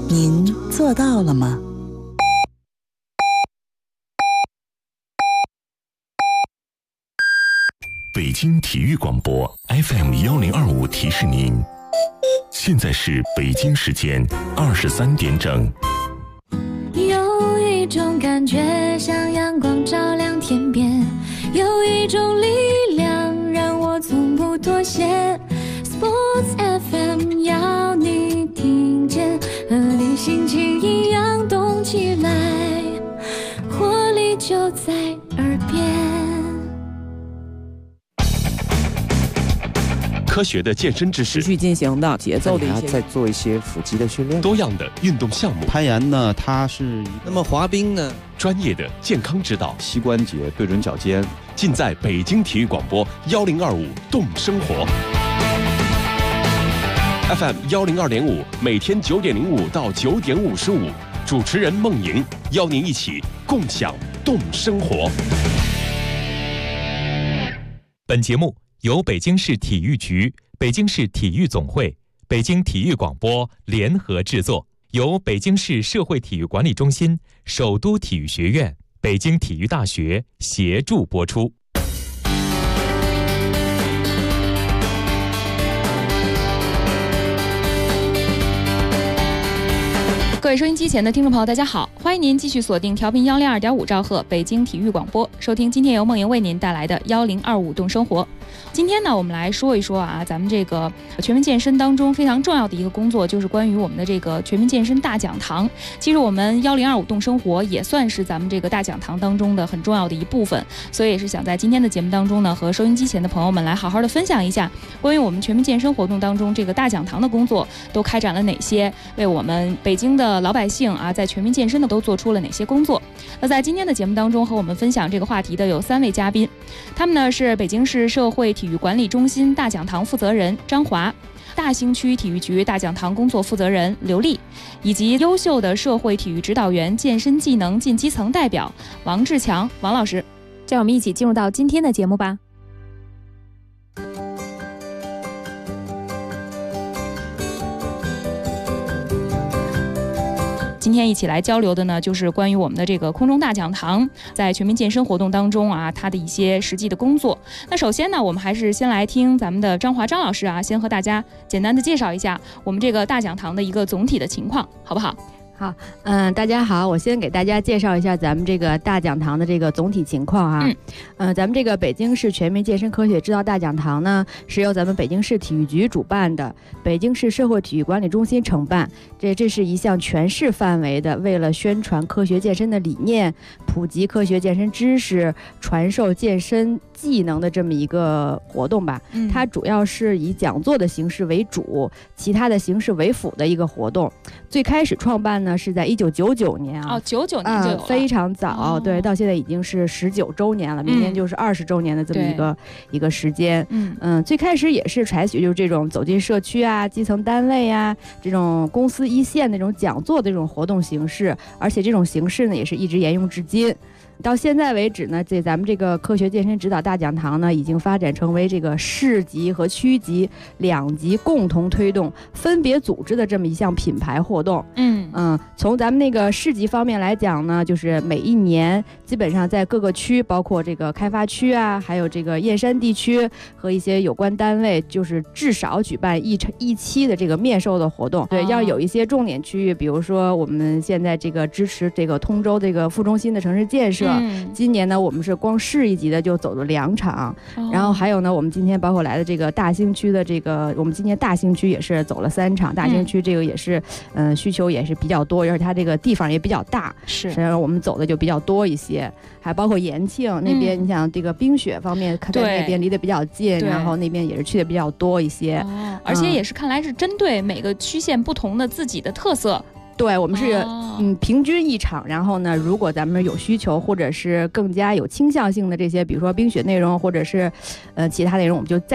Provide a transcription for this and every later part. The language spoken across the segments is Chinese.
您做到了吗？ 北京体育广播 FM1025提示您，现在是北京时间23点整。 有一种感觉像阳光照亮天边，有一种力量让我从不妥协。 Sports FM 要你听见，和你心情一样动起来，活力就在耳边。 科学的健身知识， 持续进行的节奏的一些， 再做一些腹肌的训练， 多样的运动项目， 攀岩呢，它是那么滑冰呢， 专业的健康指导， 膝关节对准脚尖， 尽在北京体育广播1025动生活 FM 102.5，每天9点05到9点55，主持人孟莹邀您一起共享动生活。 本节目由北京市体育局、北京市体育总会、北京体育广播联合制作，由北京市社会体育管理中心、首都体育学院、北京体育大学协助播出。 各位收音机前的听众朋友，大家好，欢迎您继续锁定调频102.5兆赫北京体育广播，收听今天由梦莹为您带来的1025动生活。今天呢，我们来说一说啊，咱们这个全民健身当中非常重要的一个工作，就是关于我们的这个全民健身大讲堂。其实我们1025动生活也算是咱们这个大讲堂当中的很重要的一部分，所以也是想在今天的节目当中呢，和收音机前的朋友们来好好的分享一下关于我们全民健身活动当中这个大讲堂的工作都开展了哪些，为我们北京的老百姓啊，在全民健身的都做出了哪些工作。那在今天的节目当中和我们分享这个话题的有3位嘉宾，他们呢是北京市社会体育管理中心大讲堂负责人张华，大兴区体育局大讲堂工作负责人刘丽，以及优秀的社会体育指导员、健身技能进基层代表王志强王老师。这样我们一起进入到今天的节目吧。今天一起来交流的呢，就是关于我们的这个空中大讲堂在全民健身活动当中啊，它的一些实际的工作。那首先呢，我们还是先来听咱们的张华张老师啊，先和大家简单的介绍一下我们这个大讲堂的一个总体的情况，好不好？ 好，大家好，我先给大家介绍一下咱们这个大讲堂的这个总体情况啊。咱们这个北京市全民健身科学指导大讲堂呢，是由咱们北京市体育局主办的，北京市社会体育管理中心承办。这是一项全市范围的，为了宣传科学健身的理念，普及科学健身知识，传授健身技能的这么一个活动吧。它主要是以讲座的形式为主，其他的形式为辅的一个活动。最开始创办呢是在1999年啊 ，99年就有了， 非常早，对，到现在已经是19周年了，明年就是20周年的这么一个时间。最开始也是采取就是这种走进社区啊、基层单位啊、这种公司一线那种讲座的这种活动形式，而且这种形式呢也是一直沿用至今。到现在为止呢，咱们这个科学健身指导大讲堂呢，已经发展成为这个市级和区级2级共同推动、分别组织的这么一项品牌活动。从咱们那个市级方面来讲呢，就是每一年基本上在各个区，包括这个开发区啊，还有这个燕山地区和一些有关单位，就是至少举办一期的这个面授的活动。对，要有一些重点区域，比如说我们现在这个支持这个通州这个副中心的城市建设。今年呢，我们是光市一级的就走了2场，然后还有呢，我们今天包括来的这个大兴区的这个，我们今年大兴区也是走了3场，大兴区这个也是，需求也是比较多，而且它这个地方也比较大，实际上我们走的就比较多一些，还包括延庆那边，你想这个冰雪方面，在那边离得比较近，然后那边也是去的比较多一些， 而且也是看来是针对每个区县不同的自己的特色。 对，我们是平均1场，然后呢，如果咱们有需求或者是更加有倾向性的这些，比如说冰雪内容或者是其他内容，我们就再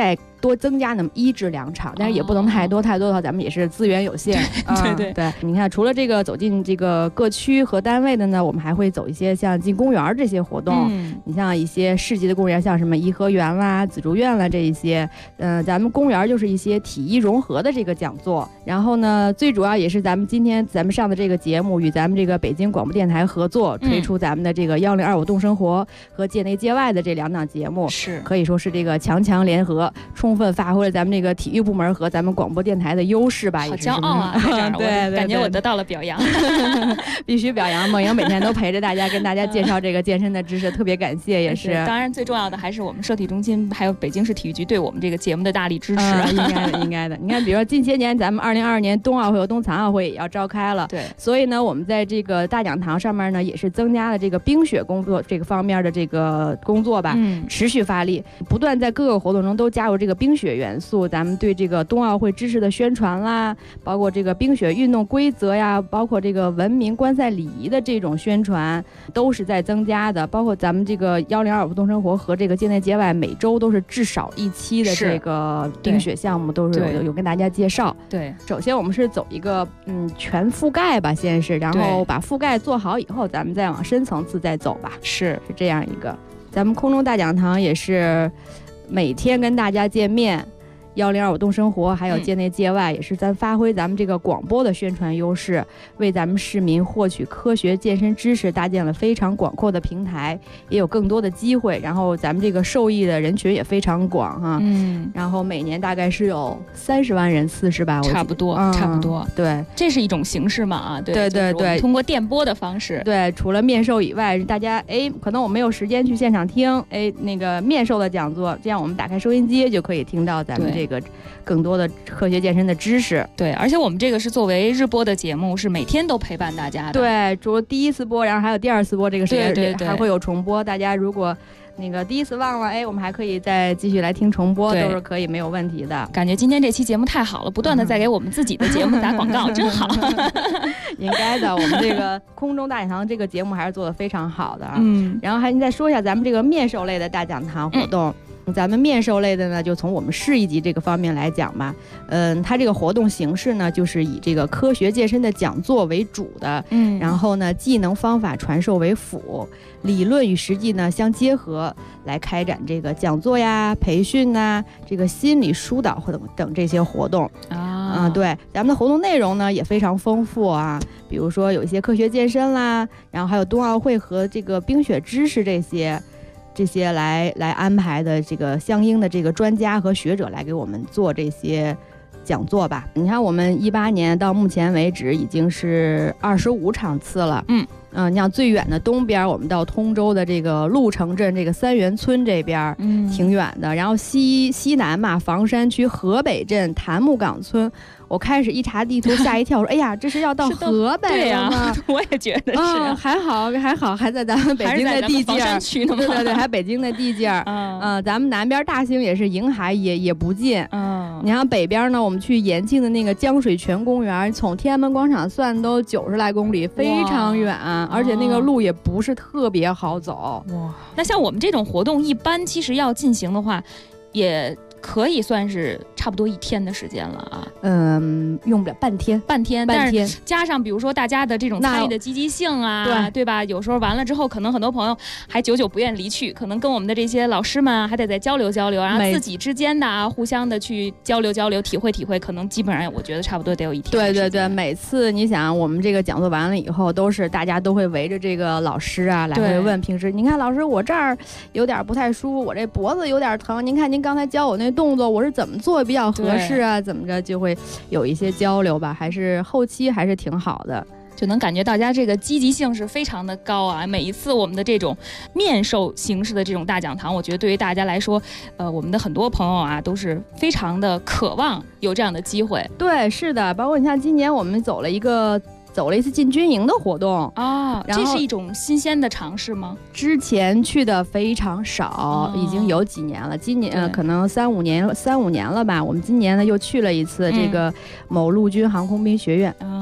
多增加那么1至2场，但是也不能太多，太多的话咱们也是资源有限。对，你看，除了这个走进这个各区和单位的呢，我们还会走一些像进公园这些活动。你像一些市级的公园，像什么颐和园啦、紫竹院啦这一些，咱们公园就是一些体育融合的这个讲座。然后呢，最主要也是今天咱们上的这个节目与咱们这个北京广播电台合作推出咱们的这个1025动生活和界内界外的这2档节目， 是可以说是这个强联合，充分发挥了咱们这个体育部门和咱们广播电台的优势吧。 好骄傲啊！在这儿，对，感觉我得到了表扬， 必须表扬。梦莹每天都陪着大家，跟大家介绍这个健身的知识，特别感谢，也是。 当然，最重要的还是我们社体中心还有北京市体育局对我们这个节目的大力支持。 应该的。你看，比如说近些年咱们2022年冬奥会和冬残奥会也要召开了， 对， 所以呢，我们在这个大讲堂上面呢，也是增加了这个冰雪工作这个方面的这个工作吧，持续发力，不断在各个活动中都加入这个冰雪元素。咱们对这个冬奥会知识的宣传啦，包括这个冰雪运动规则呀，包括这个文明观赛礼仪的这种宣传，都是在增加的。包括咱们这个1025动生活和这个界内界外每周都是至少1期的这个冰雪项目，都是有跟大家介绍。 对， 首先我们是走一个全覆盖吧，先是，然后把覆盖做好以后，咱们再往深层次再走吧。是这样一个。咱们空中大讲堂也是每天跟大家见面。1025动生活还有界内界外，也是咱发挥咱们这个广播的宣传优势，为咱们市民获取科学健身知识搭建了非常广阔的平台，也有更多的机会。然后咱们这个受益的人群也非常广哈，然后每年大概是有30万人次是吧？ 差不多， 对， 这是一种形式嘛啊？ 对， 通过电波的方式。 对，除了面授以外，大家可能我没有时间去现场听那个面授的讲座，这样我们打开收音机就可以听到咱们这个更多的科学健身的知识。 对，而且我们这个是作为日播的节目，是每天都陪伴大家的。 对，除了第1次播，然后还有第2次播，这个时间对还会有重播。大家如果那个第1次忘了，我们还可以再继续来听重播，都是可以没有问题的。 感觉今天这期节目太好了，不断的在给我们自己的节目打广告，真好。 应该的，我们这个空中大讲堂这个节目还是做得非常好的。然后还再说一下咱们这个面授类的大讲堂活动。咱们面授类的呢，就从我们市一级这个方面来讲吧，它这个活动形式呢，就是以这个科学健身的讲座为主的，然后呢，技能方法传授为辅，理论与实际呢相结合，来开展这个讲座呀、培训呐、这个心理疏导等这些活动对，咱们的活动内容呢也非常丰富啊，比如说有一些科学健身啦，然后还有冬奥会和这个冰雪知识这些来安排的这个相应的这个专家和学者来给我们做这些讲座吧。你看我们18年到目前为止已经是25场次了。你像最远的东边，我们到通州的这个鹿城镇这个三元村这边，挺远的。然后西南嘛，房山区河北镇檀木岗村。我开始一查地图吓一跳，说哎呀，这是要到河北了吗？ 我也觉得是。 还好，还在咱们北京的地界儿。对，还北京的地界儿。咱们南边大兴也是迎海，也不近。你看北边呢，我们去延庆的那个江水泉公园，从天安门广场算都90来公里，非常远，而且那个路也不是特别好走。 那像我们这种活动，一般其实要进行的话，也可以算是差不多1天的时间了啊。 用不了半天， 但是加上比如说大家的这种参与的积极性啊，对吧？有时候完了之后，可能很多朋友还久久不愿离去，可能跟我们的这些老师们还得再交流，然后自己之间的互相的去交流，体会，可能基本上我觉得差不多得有1天。 对，每次你想我们这个讲座完了以后，都是大家都会围着这个老师来回问，平时您看老师我这儿有点不太舒服，我这脖子有点疼，您看您刚才教我那动作我是怎么做比较合适啊？怎么着就会有一些交流吧，还是后期还是挺好的。 就能感觉大家这个积极性是非常的高啊！每一次我们的这种面授形式的这种大讲堂，我觉得对于大家来说，我们的很多朋友啊都是非常的渴望有这样的机会。 对，是的，包括你像今年我们走了一次进军营的活动这是一种新鲜的尝试吗？ 之前去的非常少，已经有几年了。今年可能3、5年了吧。我们今年呢又去了一次这个某陆军航空兵学院。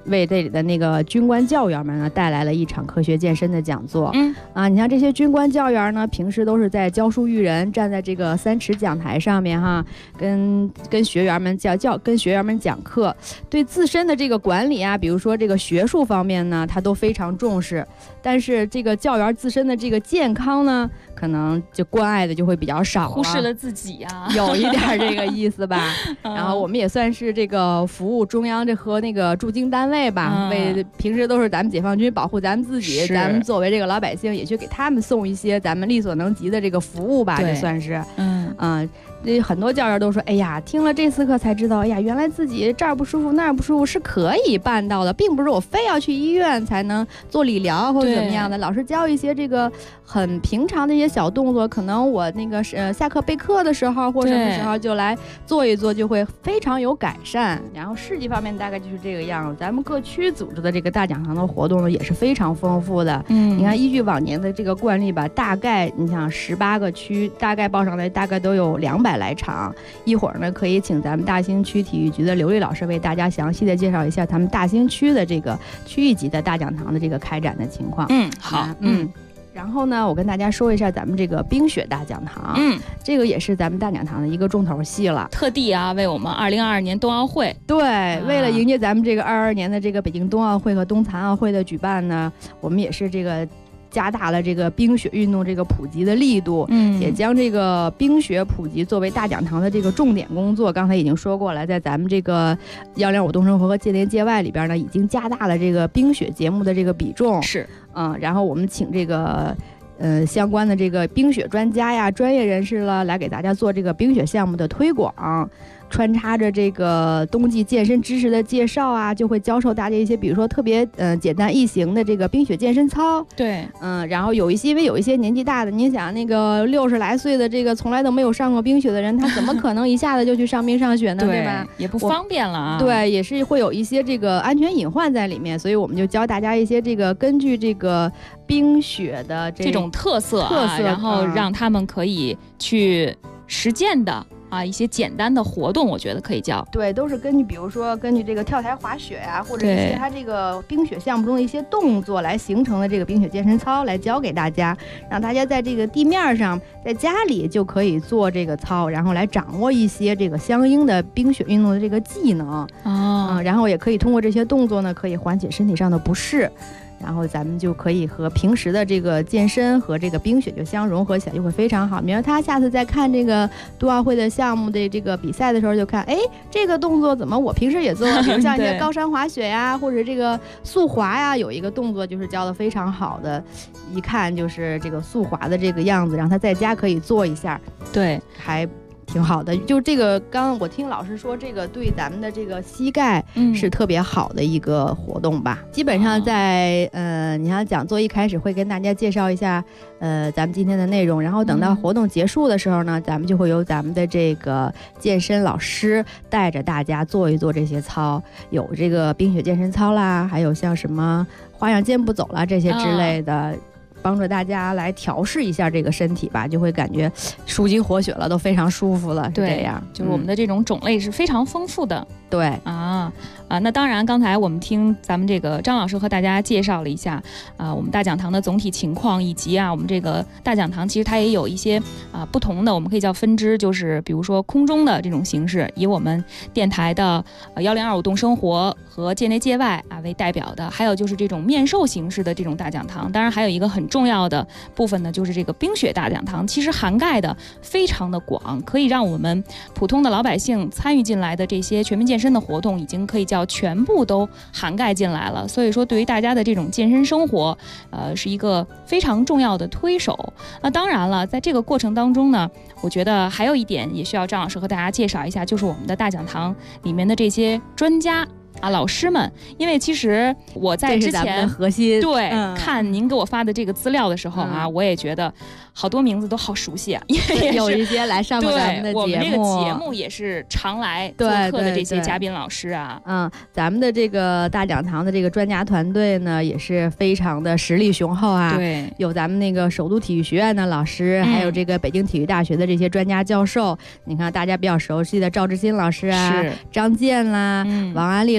为这里的那个军官教员们呢带来了一场科学健身的讲座。你像这些军官教员呢，平时都是在教书育人，站在这个3尺讲台上面哈，跟学员们跟学员们讲课，对自身的这个管理啊，比如说这个学术方面呢，他都非常重视。但是这个教员自身的这个健康呢，可能就关爱的就会比较少了， 忽视了自己啊， 有一点这个意思吧。然后我们也算是这个服务中央这和那个驻京单位吧，为平时都是咱们解放军保护咱们自己，咱们作为这个老百姓也去给他们送一些咱们力所能及的这个服务吧，就算是。这很多教员都说，哎呀，听了这次课才知道，哎呀，原来自己这儿不舒服那儿不舒服是可以办到的，并不是我非要去医院才能做理疗或者怎么样的。老师教一些这个很平常的一些小动作，可能我那个下课备课的时候或什么时候就来做一做，就会非常有改善。然后事迹方面大概就是这个样子。咱们各区组织的这个大讲堂的活动呢也是非常丰富的。你看依据往年的这个惯例吧，大概你想18个区大概报上来大概都有200来场。一会儿呢可以请咱们大兴区体育局的刘丽老师为大家详细的介绍一下他们大兴区的这个区域级的大讲堂的这个开展的情况。 好。 然后呢，我跟大家说一下咱们这个冰雪大讲堂。这个也是咱们大讲堂的一个重头戏了， 特地啊为我们2022年冬奥会， 对，为了迎接咱们这个22年的这个北京冬奥会和冬残奥会的举办呢，我们也是这个加大了这个冰雪运动这个普及的力度，也将这个冰雪普及作为大讲堂的这个重点工作。刚才已经说过了，在咱们这个105动生活和界内界外里边呢，已经加大了这个冰雪节目的这个比重。 是， 然后我们请这个相关的这个冰雪专家呀、专业人士了，来给大家做这个冰雪项目的推广。穿插着这个冬季健身知识的介绍啊，就会教授大家一些，比如说特别简单易行的这个冰雪健身操。 对， 然后因为有一些年纪大的，您想那个60来岁的这个从来都没有上过冰雪的人，他怎么可能一下子就去上冰上雪呢？对吧？ 也不方便了啊。 对，也是会有一些这个安全隐患在里面，所以我们就教大家一些这个根据这个冰雪的这种特色，然后让他们可以去实践的。一些简单的活动，我觉得可以教。 对，都是根据，比如说根据这个跳台滑雪呀，或者是它这个冰雪项目中的一些动作来形成的这个冰雪健身操，来教给大家，让大家在这个地面上，在家里就可以做这个操，然后来掌握一些这个相应的冰雪运动的这个技能。然后也可以通过这些动作呢，可以缓解身体上的不适。然后咱们就可以和平时的这个健身和这个冰雪就相融合起来，就会非常好。比如他下次再看这个冬奥会的项目的这个比赛的时候，就看，哎，这个动作怎么我平时也做？比如像一些高山滑雪呀，或者这个速滑呀，有一个动作就是教的非常好的，一看就是这个速滑的这个样子，让他在家可以做一下。 对， 还挺好的。就这个刚刚我听老师说，这个对咱们的这个膝盖是特别好的一个活动吧。基本上在你像讲座一开始会跟大家介绍一下咱们今天的内容，然后等到活动结束的时候呢，咱们就会由咱们的这个健身老师带着大家做一做这些操，有这个冰雪健身操啦，还有像什么花样健步走啦这些之类的。帮助大家来调试一下这个身体吧，就会感觉舒筋活血了，都非常舒服了。 对， 这样就是我们的这种种类是非常丰富的。 对那当然，刚才我们听咱们这个张老师和大家介绍了一下我们大讲堂的总体情况，以及我们这个大讲堂其实它也有一些不同的，我们可以叫分支，就是比如说空中的这种形式，以我们电台的1025动生活和界内界外为代表的，还有就是这种面授形式的这种大讲堂。当然还有一个很重要的部分呢，就是这个冰雪大讲堂，其实涵盖的非常的广，可以让我们普通的老百姓参与进来的这些全民健身的活动，已经可以叫全部都涵盖进来了。所以说对于大家的这种健身生活是一个非常重要的推手。那当然了，在这个过程当中呢，我觉得还有一点也需要张老师和大家介绍一下，就是我们的大讲堂里面的这些专家老师们。因为其实我在之前核心看您给我发的这个资料的时候我也觉得好多名字都好熟悉啊，因为有一些来上过咱们的节目， 我们这个节目也是常来做客的这些嘉宾老师啊。 咱们的这个大讲堂的这个专家团队呢，也是非常的实力雄厚啊。 对， 有咱们那个首都体育学院的老师，还有这个北京体育大学的这些专家教授。你看大家比较熟悉的赵志新老师啊，张健啦，王安丽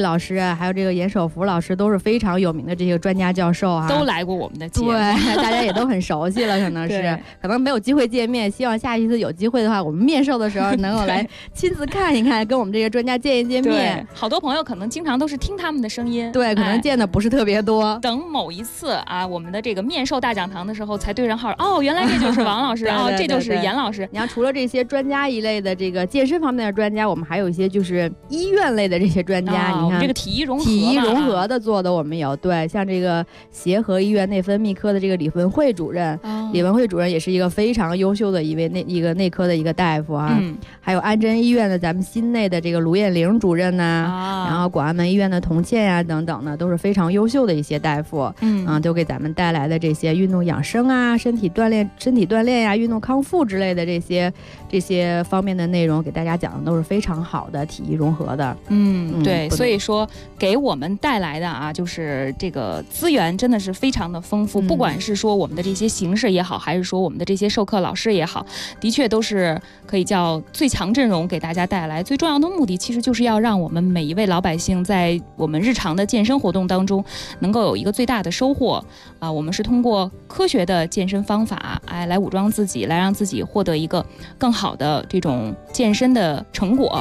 老师啊，还有这个严守福老师，都是非常有名的这些专家教授啊， 都来过我们的节目， 对，大家也都很熟悉了，可能没有机会见面，希望下一次有机会的话，我们面授的时候能够来亲自看一看，跟我们这些专家见面。 好多朋友可能经常都是听他们的声音， 对，可能见的不是特别多。 等某一次啊，我们的这个面授大讲堂的时候，才对上号，哦，原来这就是王老师，哦，这就是严老师。 你看，除了这些专家一类的这个健身方面的专家，我们还有一些就是医院类的这些专家。你看这个体育融合的做的我们有，对，像这个协和医院内分泌科的这个李文慧主任，李文慧主任也是一个非常优秀的一位内科的一个大夫啊。还有安贞医院的咱们心内的这个卢艳玲主任呐，然后广安门医院的童倩呀等等呢，都是非常优秀的一些大夫。都给咱们带来的这些运动养生啊、身体锻炼呀、运动康复之类的这些方面的内容，给大家讲的都是非常好的体育融合的。 对，所以说给我们带来的啊，就是这个资源真的是非常的丰富，不管是说我们的这些形式也好，还是说我们的这些授课老师也好，的确都是可以叫最强阵容给大家带来。最重要的目的其实就是要让我们每一位老百姓在我们日常的健身活动当中能够有一个最大的收获啊。我们是通过科学的健身方法来武装自己，来让自己获得一个更好的这种健身的成果。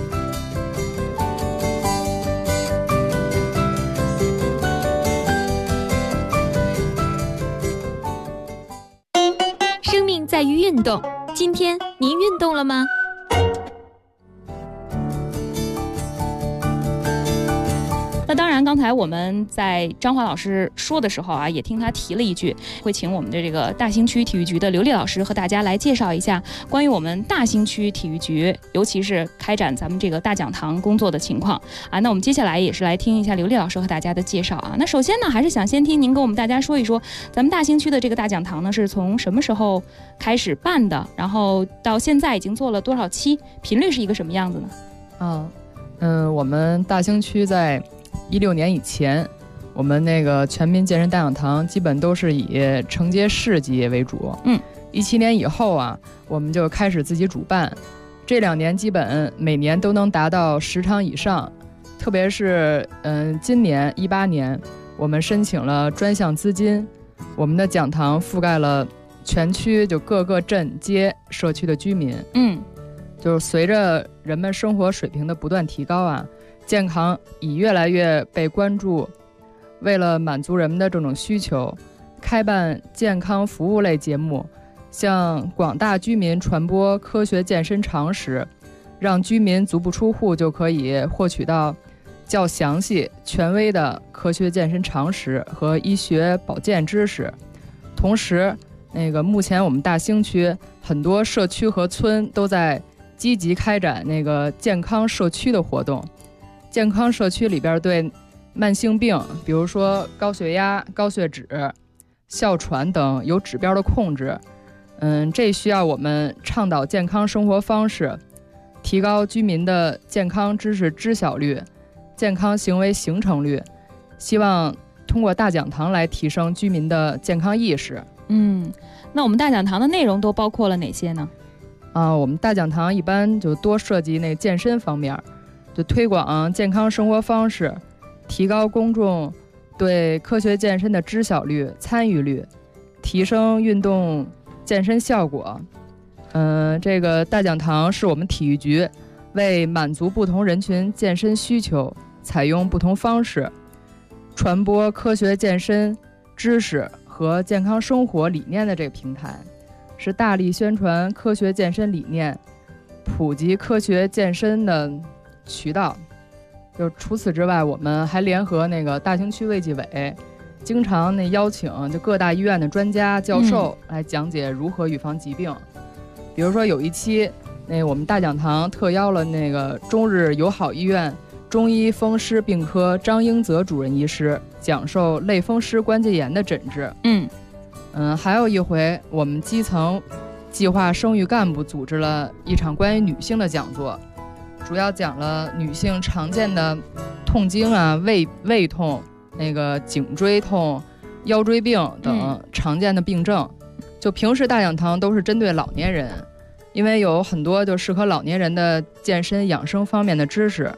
生命在于运动，今天您运动了吗？ 那当然，刚才我们在张华老师说的时候啊，也听他提了一句，会请我们的这个大兴区体育局的刘丽老师和大家来介绍一下关于我们大兴区体育局，尤其是开展咱们这个大讲堂工作的情况啊。那我们接下来也是来听一下刘丽老师和大家的介绍啊。那首先呢，还是想先听您跟我们大家说一说，咱们大兴区的这个大讲堂呢，是从什么时候开始办的？然后到现在已经做了多少期？频率是一个什么样子呢？ 我们大兴区在16年以前，我们那个全民健身大讲堂基本都是以承接市级为主。17年以后啊，我们就开始自己主办，这2年基本每年都能达到10场以上。特别是今年18年，我们申请了专项资金，我们的讲堂覆盖了全区就各个镇街社区的居民。就是随着人们生活水平的不断提高啊，健康已越来越被关注。为了满足人们的这种需求，开办健康服务类节目，向广大居民传播科学健身常识，让居民足不出户就可以获取到较详细、权威的科学健身常识和医学保健知识。同时，目前我们大兴区很多社区和村都在积极开展健康社区的活动。健康社区里边对慢性病，比如说高血压、高血脂、哮喘等有指标的控制，这需要我们倡导健康生活方式，提高居民的健康知识知晓率、健康行为形成率，希望通过大讲堂来提升居民的健康意识。 那我们大讲堂的内容都包括了哪些呢？ 我们大讲堂一般就多涉及健身方面，就推广健康生活方式，提高公众对科学健身的知晓率、参与率，提升运动健身效果。这个大讲堂是我们体育局为满足不同人群健身需求，采用不同方式传播科学健身知识和健康生活理念的这个平台，是大力宣传科学健身理念、普及科学健身的渠道。就除此之外，我们还联合大兴区卫计委，经常邀请就各大医院的专家教授来讲解如何预防疾病。比如说有一期，我们大讲堂特邀了中日友好医院中医风湿病科张英泽主任医师讲授类风湿关节炎的诊治。还有一回，我们基层计划生育干部组织了一场关于女性的讲座，主要讲了女性常见的痛经啊、胃痛、颈椎痛、腰椎病等常见的病症。就平时大讲堂都是针对老年人，因为有很多就适合老年人的健身养生方面的知识，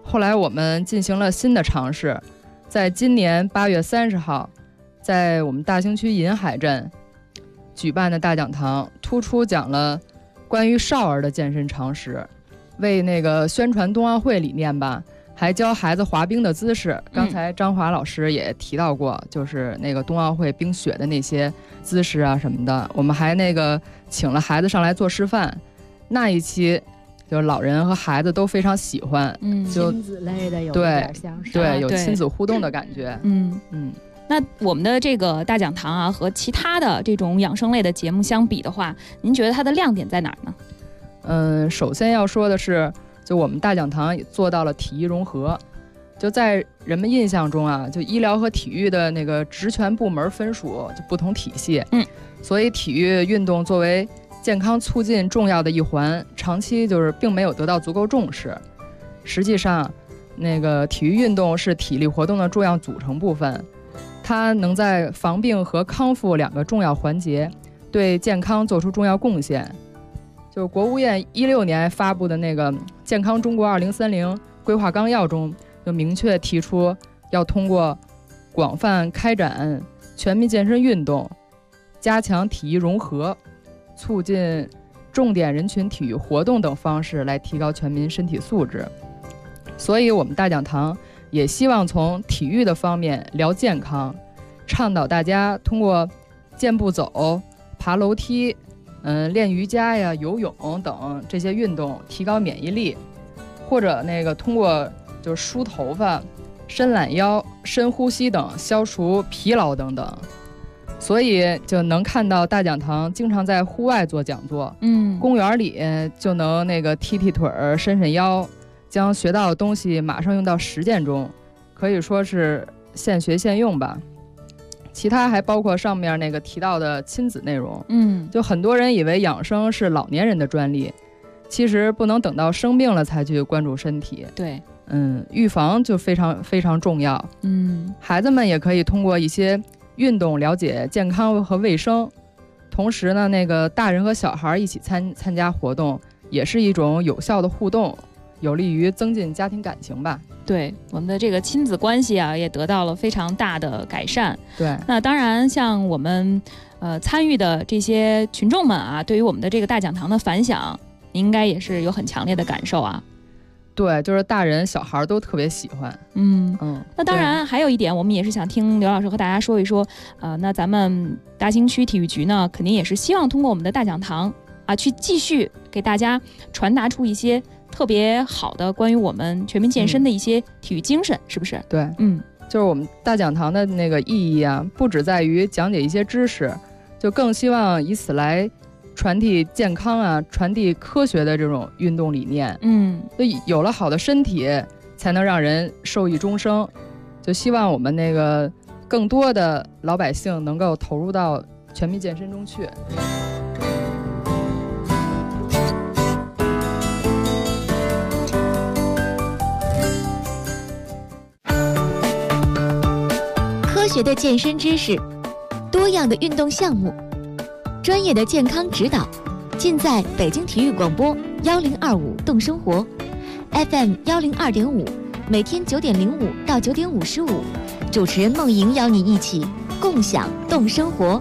后来我们进行了新的尝试，在今年8月30号，在我们大兴区银海镇举办的大讲堂，突出讲了关于少儿的健身常识，为那个宣传冬奥会理念吧，还教孩子滑冰的姿势。刚才张华老师也提到过，就是那个冬奥会冰雪的那些姿势啊什么的，我们还那个请了孩子上来做示范。那一期就是老人和孩子都非常喜欢，就亲子类的有点像是对，有亲子互动的感觉。 那我们的这个大讲堂啊，和其他的这种养生类的节目相比的话，您觉得它的亮点在哪儿呢？首先要说的是，就我们大讲堂也做到了体育融合。就在人们印象中啊，就医疗和体育的那个职权部门分属就不同体系，所以体育运动作为健康促进重要的一环，长期就是并没有得到足够重视。实际上，那个体育运动是体力活动的重要组成部分。它能在防病和康复2个重要环节对健康做出重要贡献。就国务院16年发布的那个《健康中国2030规划纲要》中，就明确提出要通过广泛开展全民健身运动，加强体育融合，促进重点人群体育活动等方式来提高全民身体素质。所以我们大讲堂也希望从体育的方面聊健康，倡导大家通过健步走、爬楼梯、练瑜伽呀、游泳等这些运动提高免疫力，或者那个通过就是梳头发、伸懒腰、深呼吸等消除疲劳等等。所以就能看到大讲堂经常在户外做讲座，公园里就能那个踢踢腿儿、伸伸腰，将学到的东西马上用到实践中，可以说是现学现用吧。其他还包括上面那个提到的亲子内容，就很多人以为养生是老年人的专利，其实不能等到生病了才去关注身体。 对， 预防就非常非常重要。孩子们也可以通过一些运动了解健康和卫生，同时呢，那个大人和小孩一起参加活动，也是一种有效的互动，有利于增进家庭感情吧。 对，我们的这个亲子关系啊，也得到了非常大的改善。 对， 那当然，像我们参与的这些群众们啊，对于我们的这个大讲堂的反响，应该也是有很强烈的感受啊。 对，就是大人小孩都特别喜欢。 那当然还有一点，我们也是想听刘老师和大家说一说，那咱们大兴区体育局呢，肯定也是希望通过我们的大讲堂啊，去继续给大家传达出一些特别好的关于我们全民健身的一些体育精神，是不是？ 对，就是我们大讲堂的那个意义啊，不只在于讲解一些知识，就更希望以此来传递健康啊，传递科学的这种运动理念。就有了好的身体，才能让人受益终生。就希望我们那个更多的老百姓能够投入到全民健身中去。 科学的健身知识，多样的运动项目，专业的健康指导，尽在北京体育广播1025动生活 FM 102.5，每天9点05到9点55，主持人梦莹邀你一起共享动生活。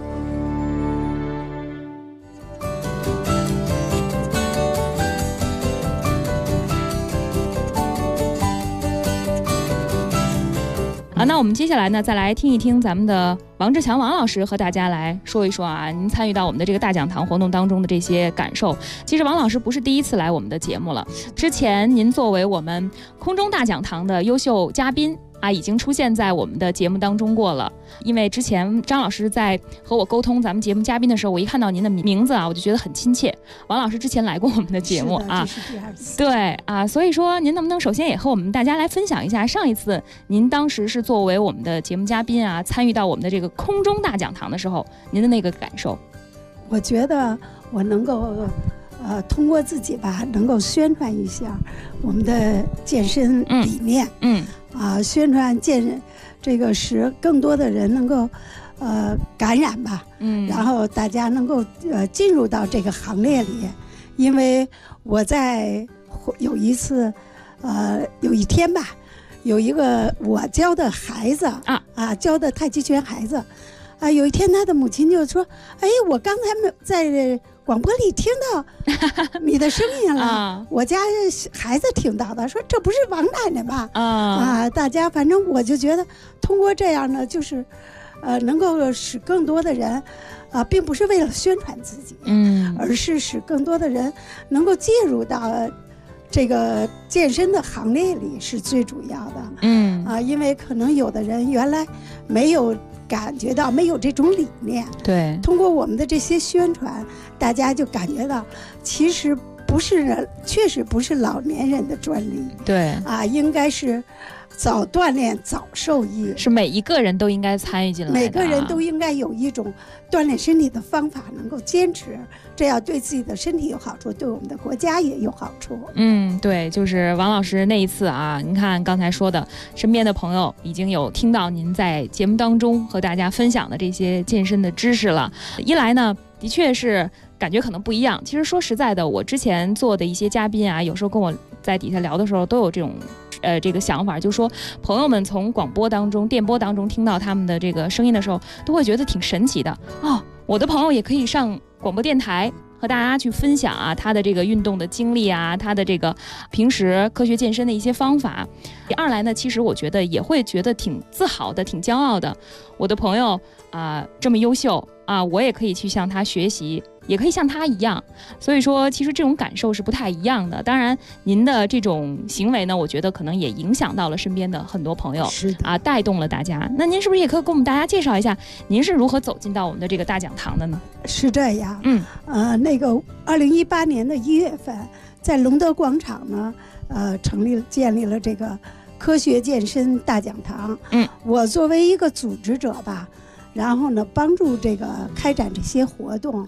那我们接下来呢，再来听一听咱们的王志强王老师和大家来说一说啊，您参与到我们的这个大讲堂活动当中的这些感受。其实王老师不是第一次来我们的节目了，之前您作为我们空中大讲堂的优秀嘉宾啊，已经出现在我们的节目当中过了。因为之前张老师在和我沟通咱们节目嘉宾的时候，我一看到您的名字啊，我就觉得很亲切。王老师之前来过我们的节目啊， 这是第2次。 对啊，所以说您能不能首先也和我们大家来分享一下，上一次您当时是作为我们的节目嘉宾啊，参与到我们的这个空中大讲堂的时候，您的那个感受？ 我觉得我能够通过自己吧，能够宣传一下我们的健身理念，宣传这个使更多的人能够感染吧，然后大家能够进入到这个行列里。因为我在有一次有一天吧，有一个我教的孩子教的太极拳孩子有一天他的母亲就说：“哎，我刚才在广播里听到你的声音了，我家孩子听到的，说这不是王奶奶吧？大家反正我就觉得通过这样呢，就是能够使更多的人并不是为了宣传自己，而是使更多的人能够介入到这个健身的行列里是最主要的。因为可能有的人原来没有感觉到，没有这种理念， 对， 通过我们的这些宣传，大家就感觉到其实不是，确实不是老年人的专利， 对应该是早锻炼早受益， 是每一个人都应该参与进来的， 每个人都应该有一种锻炼身体的方法能够坚持，这样对自己的身体有好处，对我们的国家也有好处。 对，就是王老师那一次您看刚才说的，身边的朋友已经有听到您在节目当中和大家分享的这些健身的知识了。一来呢，的确是感觉可能不一样。其实说实在的，我之前做的一些嘉宾有时候跟我在底下聊的时候，都有这种这个想法，就是说朋友们从广播当中、电波当中听到他们的这个声音的时候，都会觉得挺神奇的我的朋友也可以上广播电台和大家去分享他的这个运动的经历他的这个平时科学健身的一些方法。二来呢，其实我觉得也会觉得挺自豪的，挺骄傲的。我的朋友这么优秀我也可以去向他学习，也可以像他一样。所以说其实这种感受是不太一样的。当然您的这种行为呢，我觉得可能也影响到了身边的很多朋友， 是的带动了大家。那您是不是也可以给我们大家介绍一下您是如何走进到我们的这个大讲堂的呢？ 是这样，那个2018年的1月份在隆德广场呢建立了这个科学健身大讲堂。我作为一个组织者吧，然后呢帮助这个开展这些活动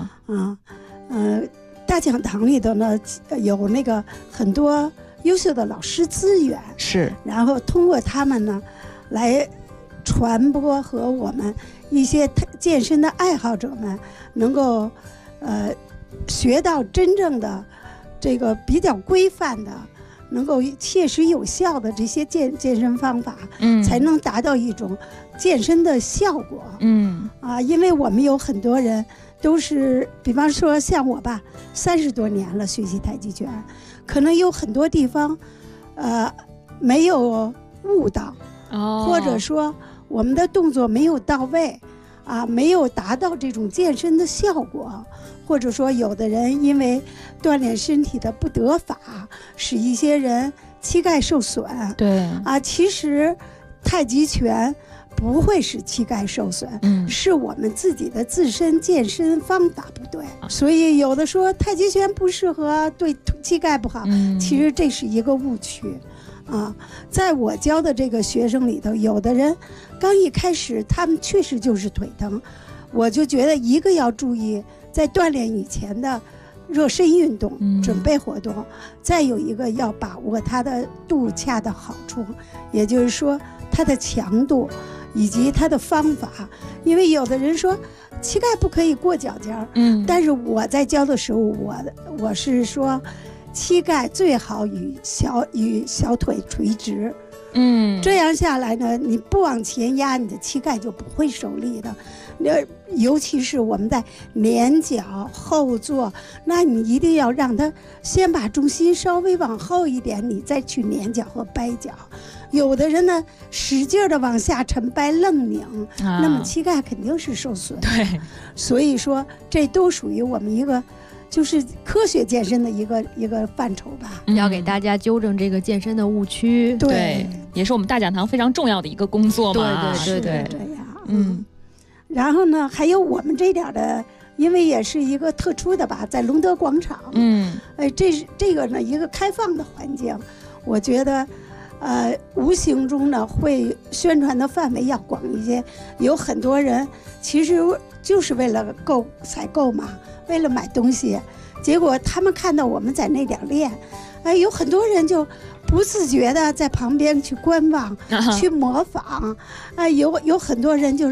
大讲堂里头呢有那个很多优秀的老师资源， 是， 然后通过他们呢来传播和我们一些健身的爱好者们能够学到真正的这个比较规范的能够切实有效的这些健身方法，才能达到一种健身的效果。因为我们有很多人都是，比方说像我吧，30多年了学习太极拳，可能有很多地方没有悟到，或者说我们的动作没有到位没有达到这种健身的效果，或者说有的人因为锻炼身体的不得法，使一些人膝盖受损。 对其实太极拳不会使膝盖受损，是我们自己的自身健身方法不对。所以有的说太极拳不适合，对膝盖不好，其实这是一个误区。在我教的这个学生里头，有的人刚一开始他们确实就是腿疼，我就觉得一个要注意在锻炼以前的热身运动、准备活动，再有一个要把握它的度恰到好处，也就是说它的强度以及它的方法。因为有的人说膝盖不可以过脚尖，但是我在教的时候，我是说膝盖最好与小腿垂直，这样下来呢，你不往前压，你的膝盖就不会受力的。尤其是我们在连脚后坐，那你一定要让它先把重心稍微往后一点，你再去连脚和掰脚。有的人呢使劲的往下沉掰愣拧，那么膝盖肯定是受损。 对， 所以说这都属于我们一个就是科学健身的一个范畴吧， 要给大家纠正这个健身的误区。 对，也是我们大讲堂非常重要的一个工作嘛。 对， 这样。然后呢，还有我们这点的，因为也是一个特殊的吧，在隆德广场，这个呢一个开放的环境，我觉得无形中呢会宣传的范围要广一些。有很多人其实就是为了采购嘛，为了买东西，结果他们看到我们在那点练，有很多人就不自觉的在旁边去观望，去模仿。有很多人就说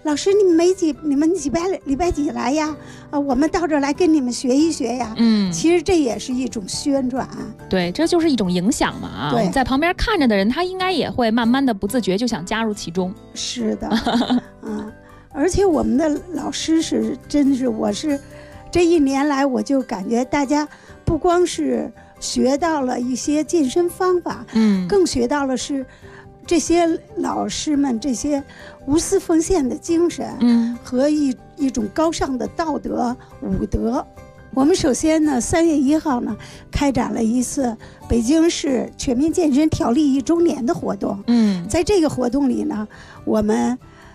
老师你们礼拜几来呀？我们到这儿来跟你们学一学呀。其实这也是一种宣传。 对，这就是一种影响嘛啊。 对， 在旁边看着的人，他应该也会慢慢的不自觉就想加入其中。 是的，而且我们的老师是真是，我是这1年来我就感觉大家不光是学到了一些健身方法，更学到了是这些老师们这些无私奉献的精神，和一种高尚的道德武德。我们首先呢，3月1号呢，开展了一次北京市全民健身条例1周年的活动。在这个活动里呢，我们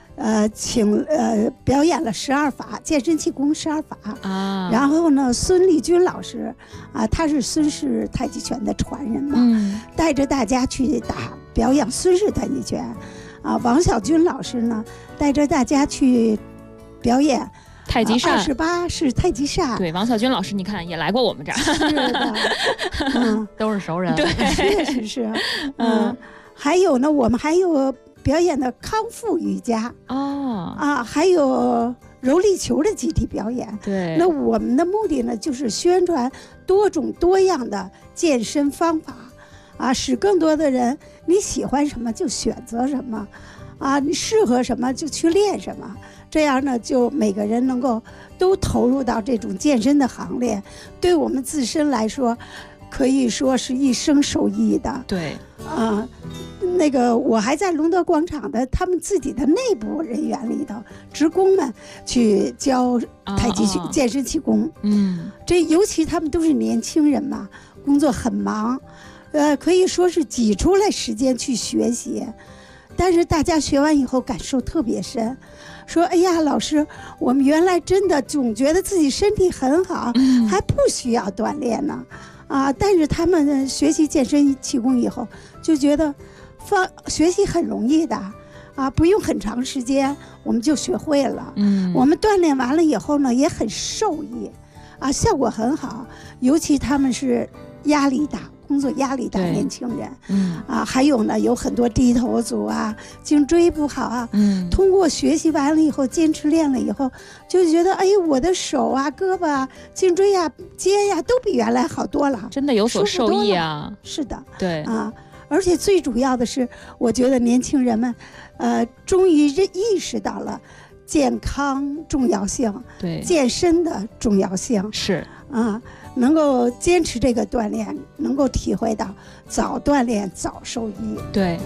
表演了12法健身气功12法啊。然后呢，孙丽君老师啊，他是孙氏太极拳的传人嘛，带着大家去表演孙氏太极拳啊。王小军老师呢，带着大家去表演太极扇 ，28式太极扇。 对，王小军老师，你看也来过我们这儿。 是的， 都是熟人。 对， 是。还有呢，我们还有表演的康复瑜伽还有柔力球的集体表演。 对， 那我们的目的呢，就是宣传多种多样的健身方法啊，使更多的人你喜欢什么就选择什么啊，你适合什么就去练什么。这样呢，就每个人能够都投入到这种健身的行列，对我们自身来说，可以说是一生受益的。 对， 那个我还在隆德广场的他们自己的内部人员里头，职工们去教太极健身气功。这尤其他们都是年轻人嘛，工作很忙，可以说是挤出来时间去学习。但是大家学完以后感受特别深，说哎呀老师，我们原来真的总觉得自己身体很好，还不需要锻炼呢啊！但是他们学习健身气功以后，就觉得学习很容易的啊，不用很长时间我们就学会了。我们锻炼完了以后呢，也很受益啊，效果很好。尤其他们是压力大，工作压力大，年轻人，还有呢，有很多低头族啊，颈椎不好啊，通过学习完了以后，坚持练了以后，就觉得哎，我的手啊、胳膊啊、颈椎呀、肩呀，都比原来好多了， 真的有所受益啊。 是的， 对啊，而且最主要的是，我觉得年轻人们，终于意识到了健康重要性， 对健身的重要性， 是啊。能够坚持这个锻炼，能够体会到早锻炼早受益。 对。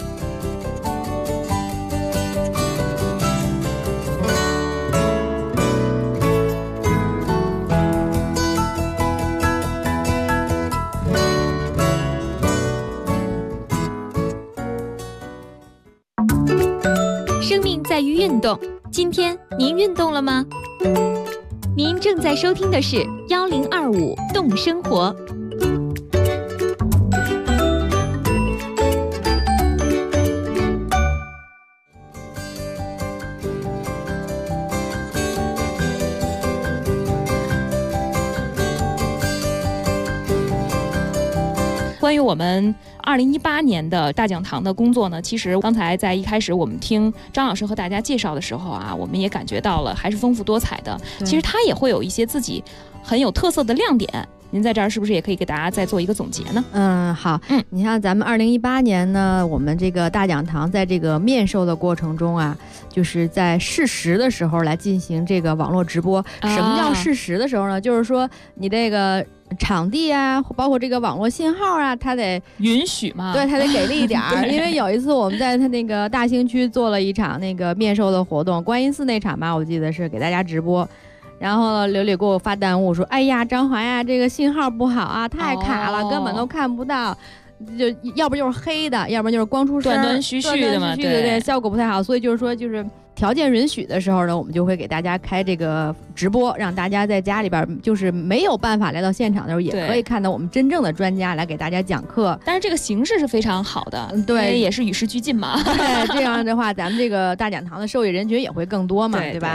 生命在于运动，今天您运动了吗？您正在收听的是1025动生活。 关于我们2018年的大讲堂的工作呢，其实刚才在一开始我们听张老师和大家介绍的时候啊，我们也感觉到了还是丰富多彩的。其实它也会有一些自己很有特色的亮点。您在这儿是不是也可以给大家再做一个总结呢？ 好，你像咱们2018年呢，我们这个大讲堂在这个面授的过程中啊，就是在适时的时候来进行这个网络直播。什么叫适时的时候呢？就是说你这个场地啊，包括这个网络信号啊，它得允许嘛？ 对，它得给力点儿。因为有一次我们在它那个大兴区做了一场那个面授的活动，观音寺那场吧，我记得是给大家直播。然后刘磊给我发弹幕说：“哎呀，张华呀，这个信号不好啊，太卡了，根本都看不到，就要不就是黑的，要不然就是光出声， 断断续续的嘛， 对，效果不太好。所以就是说，就是条件允许的时候呢，我们就会给大家开这个直播，让大家在家里边就是没有办法来到现场的时候，也可以看到我们真正的专家来给大家讲课。 但是这个形式是非常好的， 对， 也是与时俱进嘛。 对，这样的话，咱们这个大讲堂的受益人群也会更多嘛，对吧？”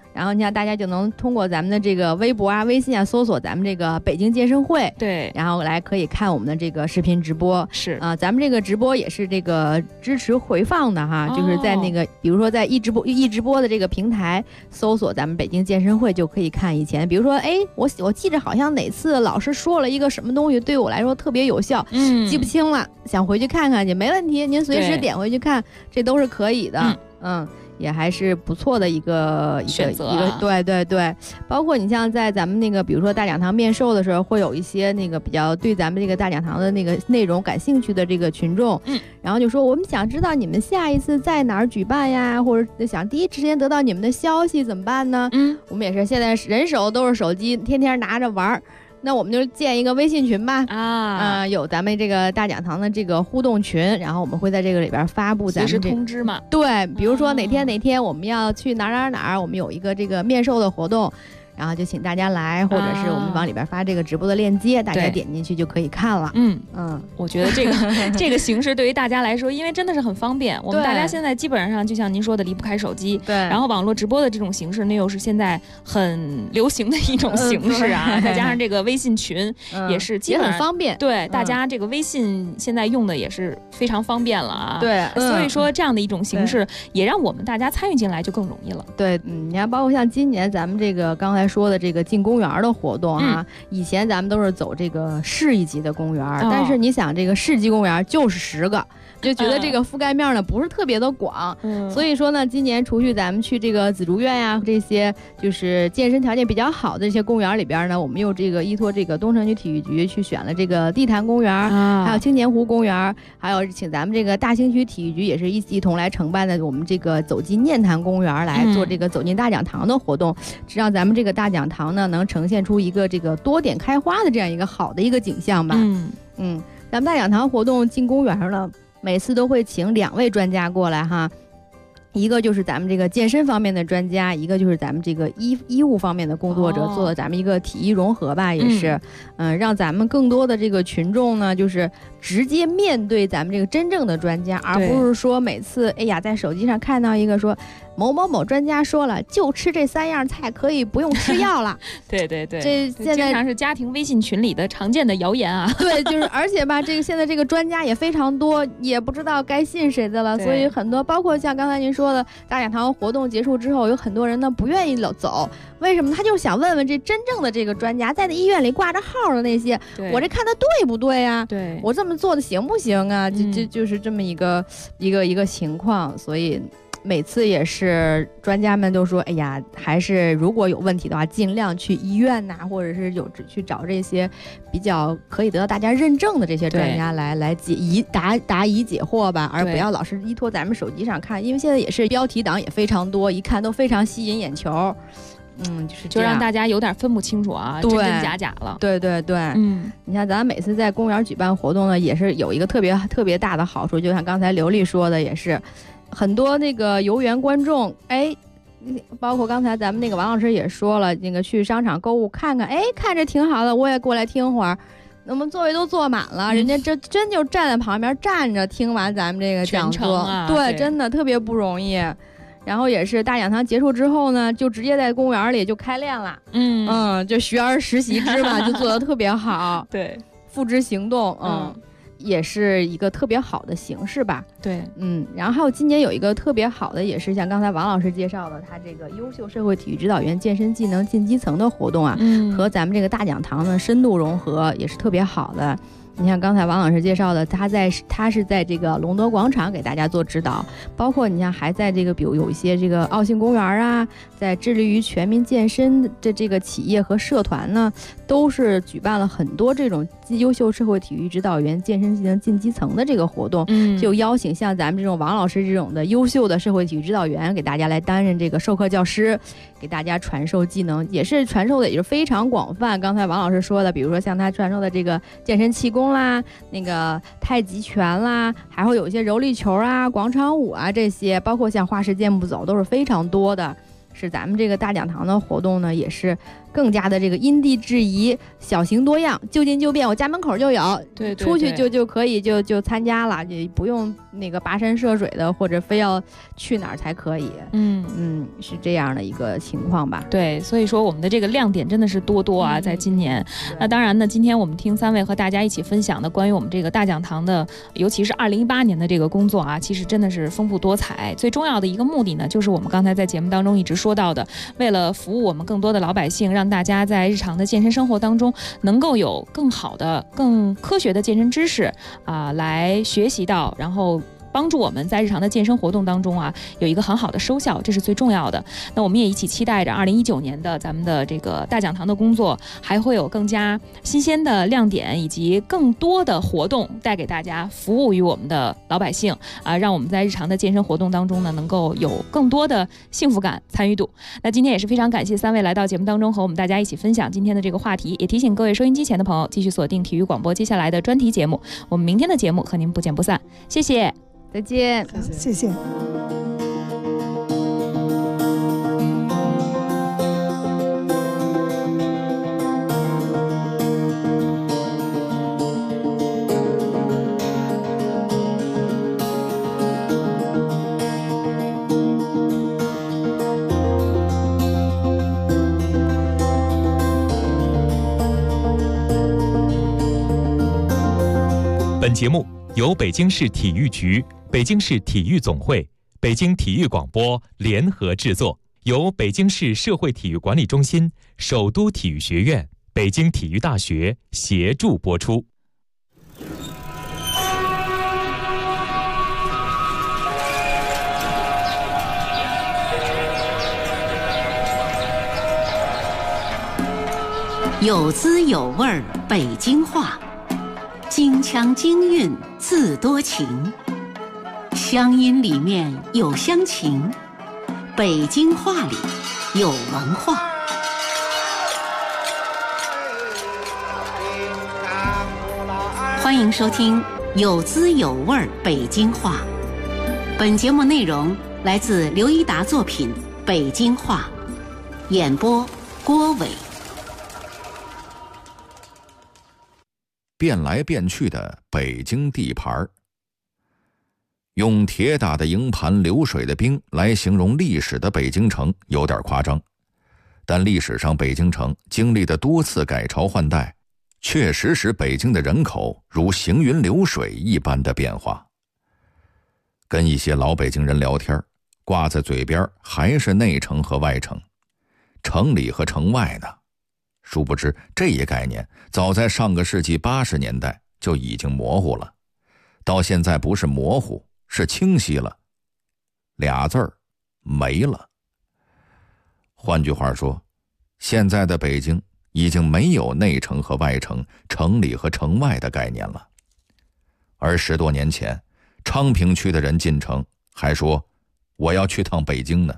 然后你看大家就能通过咱们的这个微博啊、微信啊搜索咱们这个北京健身会， 对， 然后来可以看我们的这个视频直播。 是啊，咱们这个直播也是这个支持回放的哈，就是在那个比如说在易直播的这个平台搜索咱们北京健身会就可以看以前，比如说哎，我记着好像哪次老师说了一个什么东西对我来说特别有效，记不清了，想回去看看去，没问题，您随时点回去看，这都是可以的。也还是不错的一个选择对，包括你像在咱们那个比如说大讲堂面授的时候，会有一些那个比较对咱们这个大讲堂的那个内容感兴趣的这个群众，然后就说我们想知道你们下一次在哪儿举办呀，或者想第一时间得到你们的消息怎么办呢？我们也是现在人手都是手机，天天拿着玩，那我们就建一个微信群吧，有咱们这个大讲堂的这个互动群，然后我们会在这个里边发布咱们随时通知嘛。 对，比如说哪天我们要去哪儿，我们有一个这个面授的活动，然后就请大家来，或者是我们往里边发这个直播的链接，大家点进去就可以看了。 我觉得这个形式对于大家来说，因为真的是很方便。我们大家现在基本上就像您说的离不开手机， 对。 然后网络直播的这种形式，那又是现在很流行的一种形式啊。再加上这个微信群也是基本上也很方便， 对，大家这个微信现在用的也是非常方便了啊。 对， 所以说这样的一种形式也让我们大家参与进来就更容易了。 对，你看，包括像今年咱们这个刚才说的这个进公园的活动啊，以前咱们都是走这个市一级的公园，但是你想这个市级公园就是10个，就觉得这个覆盖面呢不是特别的广，所以说呢，今年除去咱们去这个紫竹院呀这些就是健身条件比较好的这些公园里边呢，我们又这个依托这个东城区体育局去选了这个地坛公园，还有青年湖公园，还有请咱们这个大兴区体育局也是一同来承办的我们这个走进念坛公园来做这个走进大讲堂的活动，让咱们这个大讲堂呢能呈现出一个这个多点开花的这样一个好的一个景象吧。咱们大讲堂活动进公园呢，每次都会请2位专家过来哈，一个就是咱们这个健身方面的专家，一个就是咱们这个医务方面的工作者，做了咱们一个体医融合吧，也是，让咱们更多的这个群众呢，就是直接面对咱们这个真正的专家，而不是说每次哎呀在手机上看到一个说某某某专家说了，就吃这3样菜可以不用吃药了。 对， 这现在经常是家庭微信群里的常见的谣言啊。 对，就是而且吧，这个现在这个专家也非常多，也不知道该信谁的了，所以很多包括像刚才您说的大讲堂活动结束之后，有很多人呢不愿意走，为什么？他就想问问这真正的这个专家，在医院里挂着号的那些，我这看的对不对啊？ 对， 我这么做的行不行啊？就是这么一个情况，所以每次也是专家们都说，哎呀，还是如果有问题的话，尽量去医院呐，或者是去找这些比较可以得到大家认证的这些专家来答疑解惑吧，而不要老是依托咱们手机上看，因为现在也是标题党也非常多，一看都非常吸引眼球。 就让大家有点分不清楚啊，真真假假了。 对，你看咱每次在公园举办活动呢，也是有一个特别大的好处，就像刚才刘丽说的，也是很多那个游园观众，哎，包括刚才咱们那个王老师也说了，那个去商场购物看看，哎，看着挺好的，我也过来听会儿。我们座位都坐满了，人家这真就站在旁边站着听完咱们这个讲座，对，真的特别不容易。然后也是大讲堂结束之后呢，就直接在公园里就开练了，就学而时习之嘛，就做得特别好， 对， 付之行动，也是一个特别好的形式吧。 对， 然后还有今年有一个特别好的，也是像刚才王老师介绍的，他这个优秀社会体育指导员健身技能进基层的活动啊，和咱们这个大讲堂的深度融合，也是特别好的。你像刚才王老师介绍的，他是在这个隆德广场给大家做指导，包括你像还在这个比如有一些这个奥信公园啊，在致力于全民健身的这个企业和社团呢，都是举办了很多这种优秀社会体育指导员健身技能进基层的这个活动，就邀请像咱们这种王老师这种的优秀的社会体育指导员给大家来担任这个授课教师，给大家传授技能，也是传授的也是非常广泛。刚才王老师说的，比如说像他传授的这个健身气功啦，那个太极拳啦，还会有一些柔力球啊、广场舞啊这些，包括像花式健步走都是非常多的。是咱们这个大讲堂的活动呢，也是更加的这个因地制宜，小型多样，就近就便，我家门口就有， 对， 出去就可以就参加了，也不用那个跋山涉水的，或者非要去哪儿才可以。是这样的一个情况吧。 对，所以说我们的这个亮点真的是多啊，在今年。那当然呢，今天我们听3位和大家一起分享的关于我们这个大讲堂的，尤其是2018年的这个工作啊，其实真的是丰富多彩。最重要的一个目的呢，就是我们刚才在节目当中一直说到的，为了服务我们更多的老百姓，让大家在日常的健身生活当中能够有更好的、更科学的健身知识来学习到，然后帮助我们在日常的健身活动当中有一个很好的收效，这是最重要的。那我们也一起期待着2019年的咱们的这个大讲堂的工作，还会有更加新鲜的亮点以及更多的活动带给大家，服务于我们的老百姓让我们在日常的健身活动当中呢，能够有更多的幸福感、参与度。那今天也是非常感谢3位来到节目当中和我们大家一起分享今天的这个话题，也提醒各位收音机前的朋友继续锁定体育广播接下来的专题节目，我们明天的节目和您不见不散，谢谢。 再见， 谢谢。 本节目由北京市体育局、北京市体育总会、北京体育广播联合制作，由北京市社会体育管理中心、首都体育学院、北京体育大学协助播出。 有滋有味儿北京话，京腔京韵字多情，乡音里面有乡情，北京话里有文化。欢迎收听有滋有味儿北京话。本节目内容来自刘一达作品《北京话》，演播郭伟。 变来变去的北京地盘，用铁打的营盘、流水的兵来形容历史的北京城有点夸张，但历史上北京城经历的多次改朝换代，确实使北京的人口如行云流水一般的变化。跟一些老北京人聊天，挂在嘴边还是内城和外城，城里和城外呢。殊不知这一概念早在上个世纪80年代就已经模糊了，到现在不是模糊，是清晰了，俩字儿没了。换句话说，现在的北京已经没有内城和外城、城里和城外的概念了。而10多年前，昌平区的人进城还说我要去趟北京呢。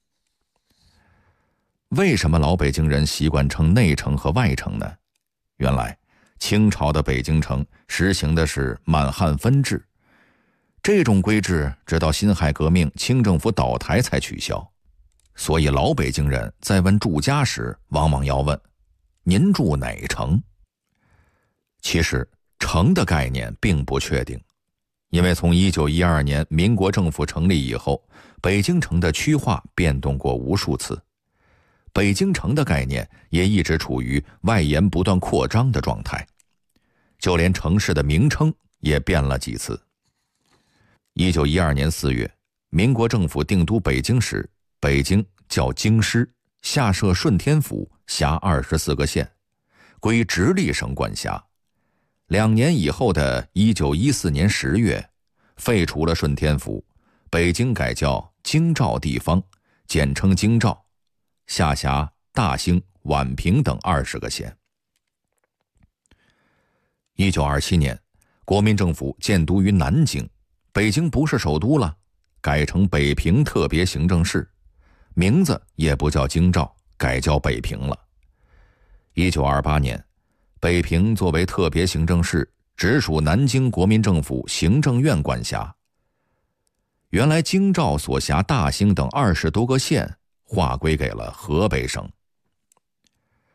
为什么老北京人习惯称内城和外城呢？原来清朝的北京城实行的是满汉分治，这种规制直到辛亥革命清政府倒台才取消。所以老北京人在问住家时往往要问您住哪城。其实城的概念并不确定，因为从1912年民国政府成立以后，北京城的区划变动过无数次，北京城的概念也一直处于外延不断扩张的状态，就连城市的名称也变了几次。1912年4月，民国政府定都北京时，北京叫京师，下设顺天府，辖24个县，归直隶省管辖。2年以后的1914年10月，废除了顺天府，北京改叫京兆地方，简称京兆，下辖大兴、宛平等20个县。1927年，国民政府建都于南京，北京不是首都了，改成北平特别行政市，名字也不叫京兆，改叫北平了。1928年，北平作为特别行政市，直属南京国民政府行政院管辖。原来京兆所辖大兴等20多个县划归给了河北省。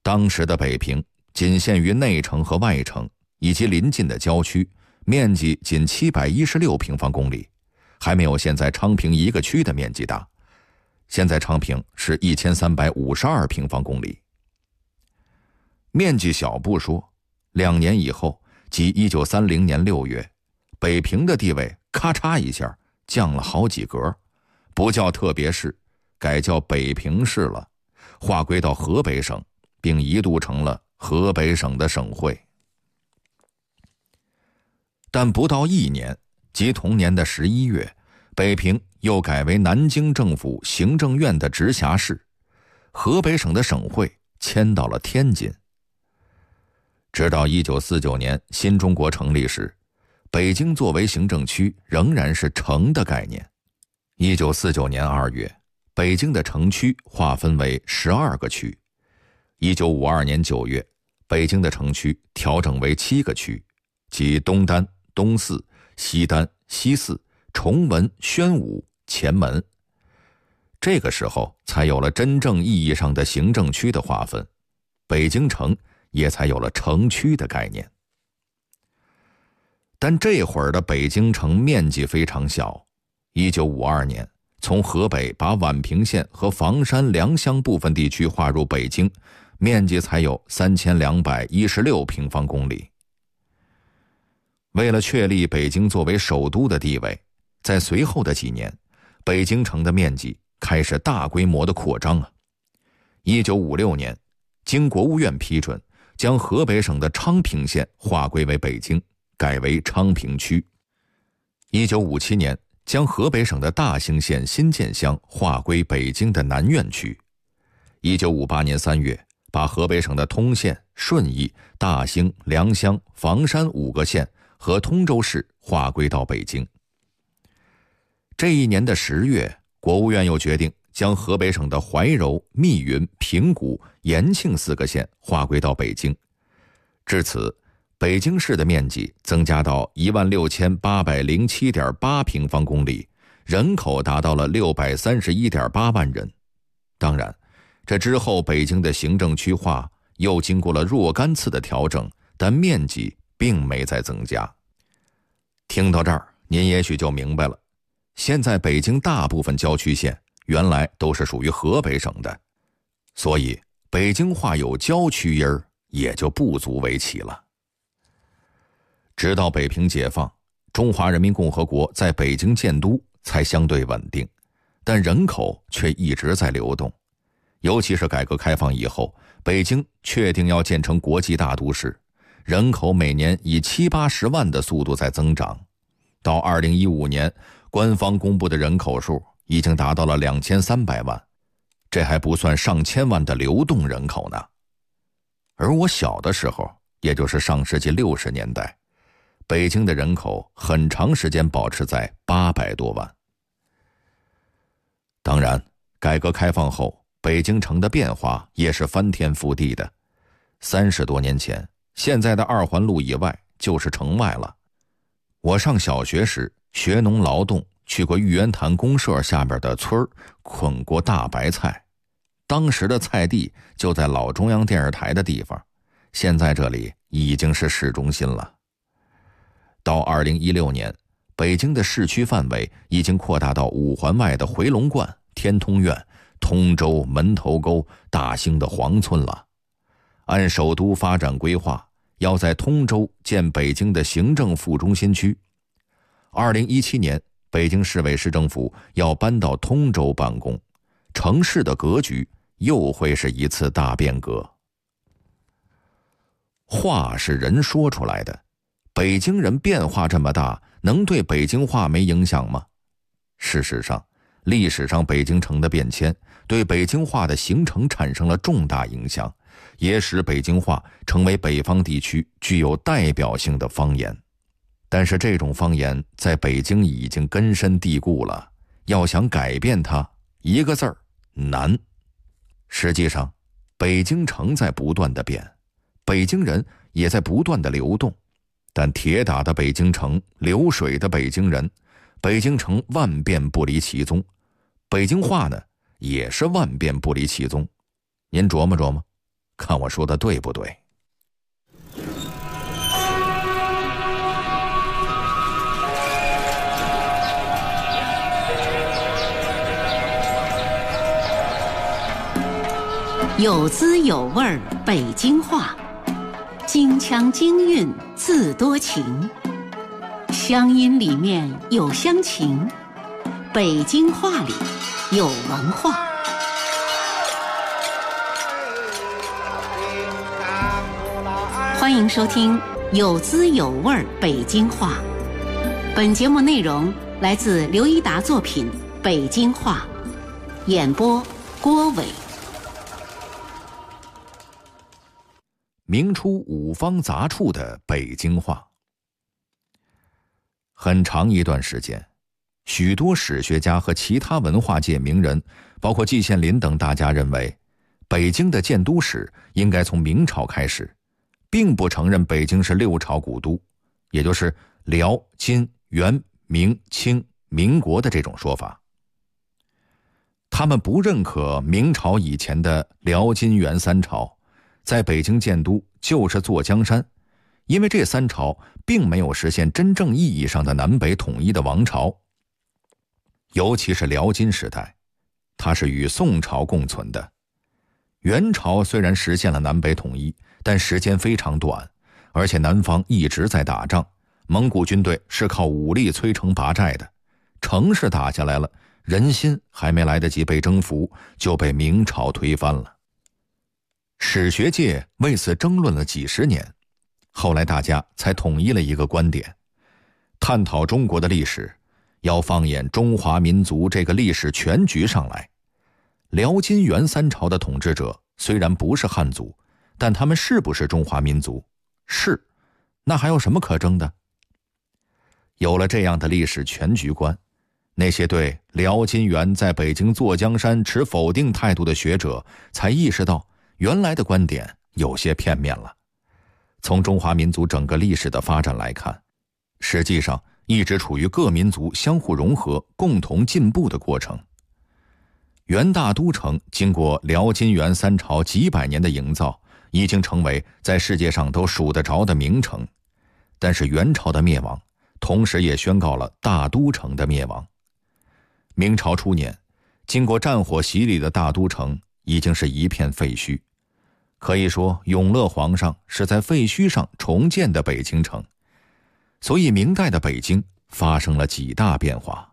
当时的北平仅限于内城和外城以及邻近的郊区，面积仅716平方公里，还没有现在昌平一个区的面积大。现在昌平是1352平方公里。面积小不说，2年以后，即1930年6月，北平的地位咔嚓一下降了好几格，不叫特别市，改叫北平市了，划归到河北省，并一度成了河北省的省会。但不到1年，即同年的11月，北平又改为南京政府行政院的直辖市，河北省的省会迁到了天津。直到1949年新中国成立时，北京作为行政区仍然是城的概念。1949年2月，北京的城区划分为12个区。1952年9月，北京的城区调整为7个区，即东单、东四、西单、西四、崇文、宣武、前门。这个时候才有了真正意义上的行政区的划分，北京城也才有了城区的概念。但这会儿的北京城面积非常小。1952年，从河北把宛平县和房山、良乡部分地区划入北京，面积才有3216平方公里。为了确立北京作为首都的地位，在随后的几年，北京城的面积开始大规模的扩张啊。1956年，经国务院批准，将河北省的昌平县划归为北京，改为昌平区。1957年，将河北省的大兴县新建乡划归北京的南苑区。1958年3月，把河北省的通县、顺义、大兴、良乡、房山5个县和通州市划归到北京。这一年的10月，国务院又决定将河北省的怀柔、密云、平谷、延庆4个县划归到北京。至此，北京市的面积增加到16807.8平方公里，人口达到了631.8万人。当然，这之后北京的行政区划又经过了若干次的调整，但面积并没再增加。听到这儿，您也许就明白了，现在北京大部分郊区县原来都是属于河北省的，所以北京话有郊区音儿也就不足为奇了。直到北平解放，中华人民共和国在北京建都才相对稳定，但人口却一直在流动。尤其是改革开放以后，北京确定要建成国际大都市，人口每年以70-80万的速度在增长。到2015年，官方公布的人口数已经达到了2300万，这还不算上千万的流动人口呢。而我小的时候，也就是上世纪60年代，北京的人口很长时间保持在800多万。当然，改革开放后，北京城的变化也是翻天覆地的。30多年前，现在的2环路以外就是城外了。我上小学时学农劳动，去过玉渊潭公社下边的村儿，捆过大白菜。当时的菜地就在老中央电视台的地方，现在这里已经是市中心了。到2016年，北京的市区范围已经扩大到5环外的回龙观、天通苑、通州、门头沟、大兴的黄村了。按首都发展规划，要在通州建北京的行政副中心区。2017年，北京市委市政府要搬到通州办公，城市的格局又会是一次大变革。话是人说出来的，北京人变化这么大，能对北京话没影响吗？事实上，历史上北京城的变迁对北京话的形成产生了重大影响，也使北京话成为北方地区具有代表性的方言。但是这种方言在北京已经根深蒂固了，要想改变它，一个字儿，难。实际上，北京城在不断的变，北京人也在不断的流动，但铁打的北京城，流水的北京人，北京城万变不离其宗，北京话呢，也是万变不离其宗。您琢磨琢磨， 看我说的对不对？ 有滋有味儿北京话，京腔京韵字多情，乡音里面有乡情，北京话里有文化。欢迎收听有滋有味儿北京话。本节目内容来自刘一达作品《北京话》，演播郭伟。 明初五方杂处的北京话。很长一段时间，许多史学家和其他文化界名人，包括季羡林等大家认为，北京的建都史应该从明朝开始，并不承认北京是六朝古都，也就是辽、金、元、明、清、民国的这种说法。他们不认可明朝以前的辽、金、元三朝在北京建都就是坐江山，因为这三朝并没有实现真正意义上的南北统一的王朝。尤其是辽金时代，它是与宋朝共存的。元朝虽然实现了南北统一，但时间非常短，而且南方一直在打仗，蒙古军队是靠武力摧城拔寨的，城市打下来了，人心还没来得及被征服，就被明朝推翻了。史学界为此争论了几十年，后来大家才统一了一个观点：探讨中国的历史，要放眼中华民族这个历史全局上来。辽金元三朝的统治者虽然不是汉族，但他们是不是中华民族？是，那还有什么可争的？有了这样的历史全局观，那些对辽金元在北京坐江山持否定态度的学者才意识到，原来的观点有些片面了。从中华民族整个历史的发展来看，实际上一直处于各民族相互融合、共同进步的过程。元大都城经过辽金元三朝几百年的营造，已经成为在世界上都数得着的名城。但是元朝的灭亡，同时也宣告了大都城的灭亡。明朝初年，经过战火洗礼的大都城已经是一片废墟，可以说永乐皇上是在废墟上重建的北京城。所以明代的北京发生了几大变化。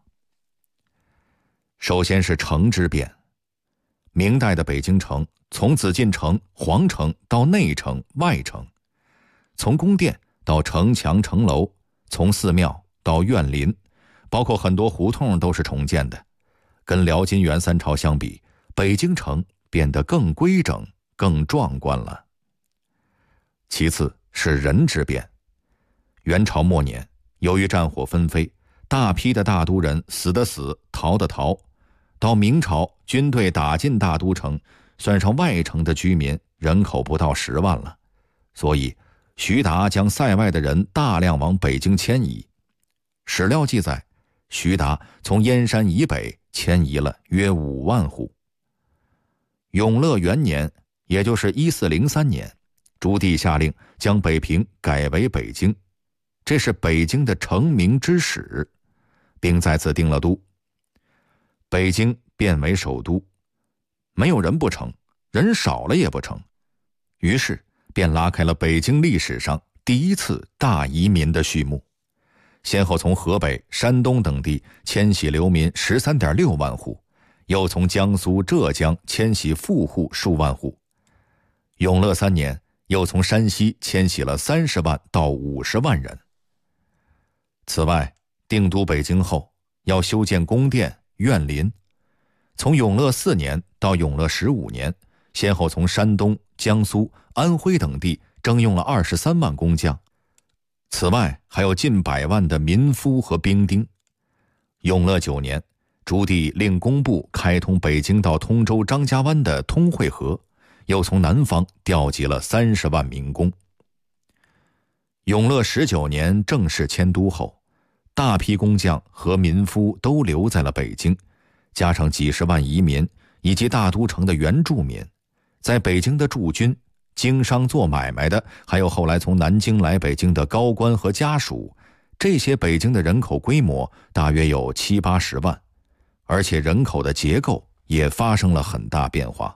首先是城之变，明代的北京城从紫禁城、皇城到内城、外城，从宫殿到城墙、城楼，从寺庙到院林，包括很多胡同都是重建的。跟辽金元三朝相比，北京城变得更规整、更壮观了。其次是人之变。元朝末年，由于战火纷飞，大批的大都人死的死，逃的逃。到明朝，军队打进大都城，算上外城的居民，人口不到10万了。所以徐达将塞外的人大量往北京迁移。史料记载，徐达从燕山以北迁移了约5万户。永乐元年，也就是1403年，朱棣下令将北平改为北京，这是北京的成名之始，并在此定了都。北京变为首都，没有人不成，人少了也不成，于是便拉开了北京历史上第一次大移民的序幕，先后从河北、山东等地迁徙流民13.6万户，又从江苏、浙江迁徙富户数万户。永乐3年，又从山西迁徙了30万到50万人。此外，定都北京后，要修建宫殿、院林。从永乐4年到永乐15年，先后从山东、江苏、安徽等地征用了23万工匠。此外，还有近100万的民夫和兵丁。永乐9年，朱棣令工部开通北京到通州张家湾的通惠河，又从南方调集了30万民工。永乐19年正式迁都后，大批工匠和民夫都留在了北京，加上几十万移民以及大都城的原住民，在北京的驻军经商做买卖的，还有后来从南京来北京的高官和家属，这些北京的人口规模大约有70-80万，而且人口的结构也发生了很大变化。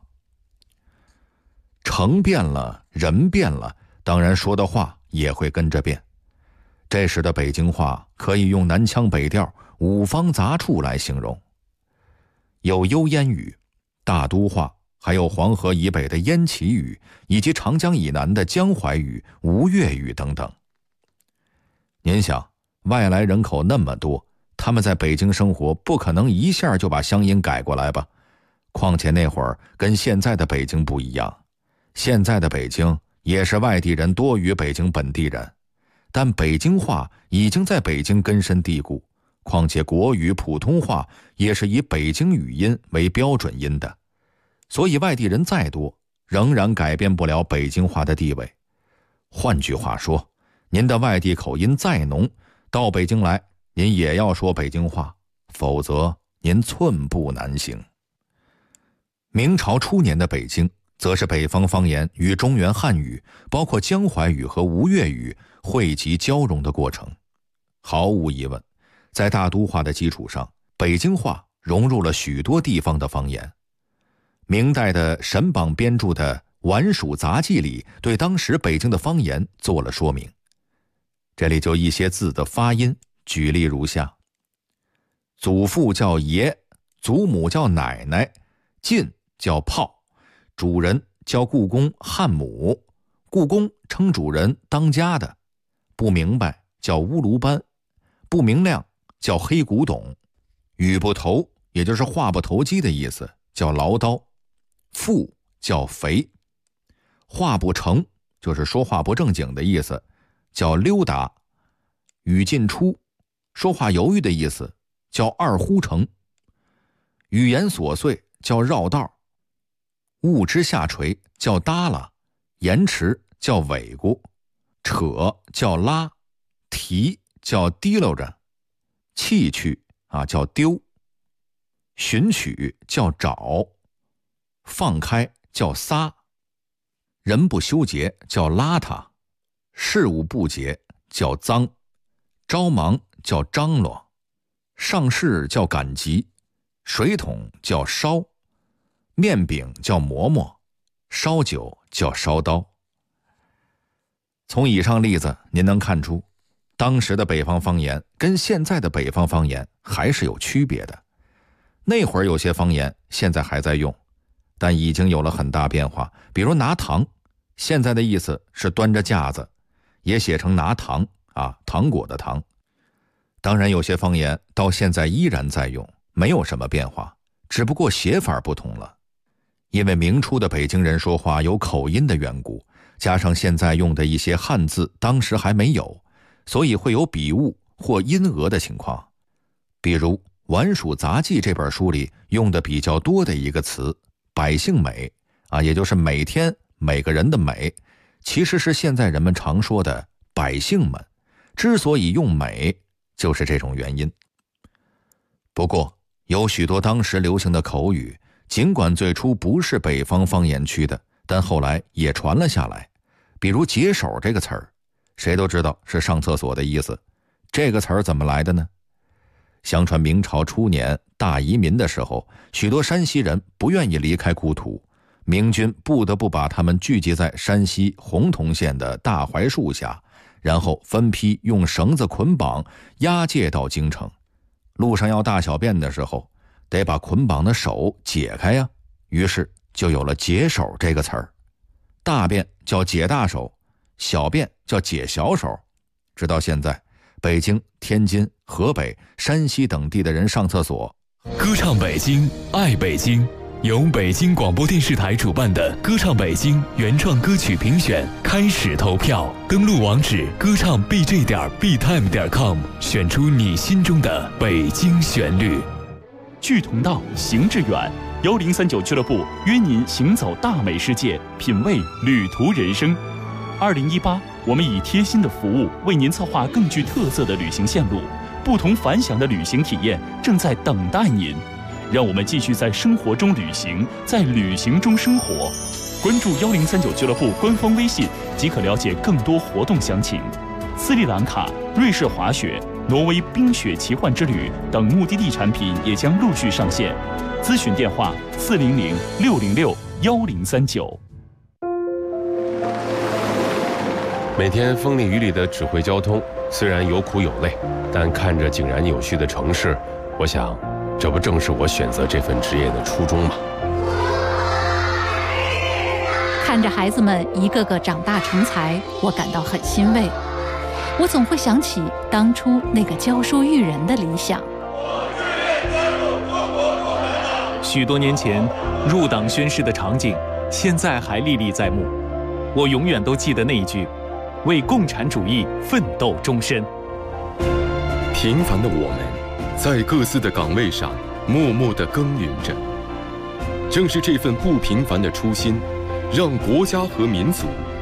城变了，人变了，当然说的话也会跟着变。这时的北京话可以用南腔北调、五方杂处来形容，有幽燕语、大都话，还有黄河以北的燕齐语，以及长江以南的江淮语、吴越语等等。您想，外来人口那么多，他们在北京生活，不可能一下就把乡音改过来吧？况且那会儿跟现在的北京不一样，现在的北京也是外地人多于北京本地人，但北京话已经在北京根深蒂固，况且国语、普通话也是以北京语音为标准音的，所以外地人再多，仍然改变不了北京话的地位。换句话说，您的外地口音再浓，到北京来，您也要说北京话，否则您寸步难行。明朝初年的北京，则是北方方言与中原汉语，包括江淮语和吴越语汇集交融的过程。毫无疑问，在大都话的基础上，北京话融入了许多地方的方言。明代的沈榜编著的《宛署杂记》里对当时北京的方言做了说明。这里就一些字的发音举例如下：祖父叫爷，祖母叫奶奶，进叫炮，主人叫故宫汉母，故宫称主人当家的，不明白叫乌卢班，不明亮叫黑古董，语不投也就是话不投机的意思，叫唠叨，富叫肥，话不成就是说话不正经的意思，叫溜达，语进出说话犹豫的意思，叫二呼成，语言琐碎叫绕道，物之下垂叫耷拉，延迟叫尾咕，扯叫拉，提叫提溜着，弃去叫丢，寻取叫找，放开叫撒，人不修洁叫邋遢，事务不洁叫脏，着忙叫张罗，上事叫赶集，水桶叫烧，面饼叫馍馍，烧酒叫烧刀。从以上例子您能看出，当时的北方方言跟现在的北方方言还是有区别的。那会儿有些方言现在还在用，但已经有了很大变化。比如拿糖，现在的意思是端着架子，也写成拿糖糖果的糖。当然有些方言到现在依然在用，没有什么变化，只不过写法不同了。因为明初的北京人说话有口音的缘故，加上现在用的一些汉字当时还没有，所以会有笔误或音讹的情况。比如《宛署杂记》这本书里用的比较多的一个词百姓美也就是每天每个人的美，其实是现在人们常说的百姓们，之所以用美就是这种原因。不过有许多当时流行的口语，尽管最初不是北方方言区的，但后来也传了下来。比如解手这个词儿，谁都知道是上厕所的意思，这个词儿怎么来的呢？相传明朝初年大移民的时候，许多山西人不愿意离开故土，明军不得不把他们聚集在山西洪洞县的大槐树下，然后分批用绳子捆绑押解到京城。路上要大小便的时候，得把捆绑的手解开呀，于是就有了解手这个词儿。大便叫解大手，小便叫解小手。直到现在，北京、天津、河北、山西等地的人上厕所， 歌唱北京，爱北京，由北京广播电视台主办的歌唱北京原创歌曲评选开始投票，登录网址歌唱 bj.btime.com， 选出你心中的北京旋律。 聚同道，行致远，1039俱乐部约您行走大美世界，品味旅途人生。2018，我们以贴心的服务为您策划更具特色的旅行线路，不同凡响的旅行体验正在等待您。让我们继续在生活中旅行，在旅行中生活。 关注1039俱乐部官方微信即可了解更多活动详情。斯里兰卡、瑞士滑雪、挪威冰雪奇幻之旅等目的地产品也将陆续上线。咨询电话400-606-1039。 每天风里雨里的指挥交通，虽然有苦有累，但看着井然有序的城市，我想，这不正是我选择这份职业的初衷吗？ 看着孩子们一个个长大成才，我感到很欣慰。我总会想起当初那个教书育人的理想。 许多年前入党宣誓的场景，现在还历历在目。我永远都记得那一句：为共产主义奋斗终身。 平凡的我们，在各自的岗位上默默地耕耘着。正是这份不平凡的初心，让国家和民族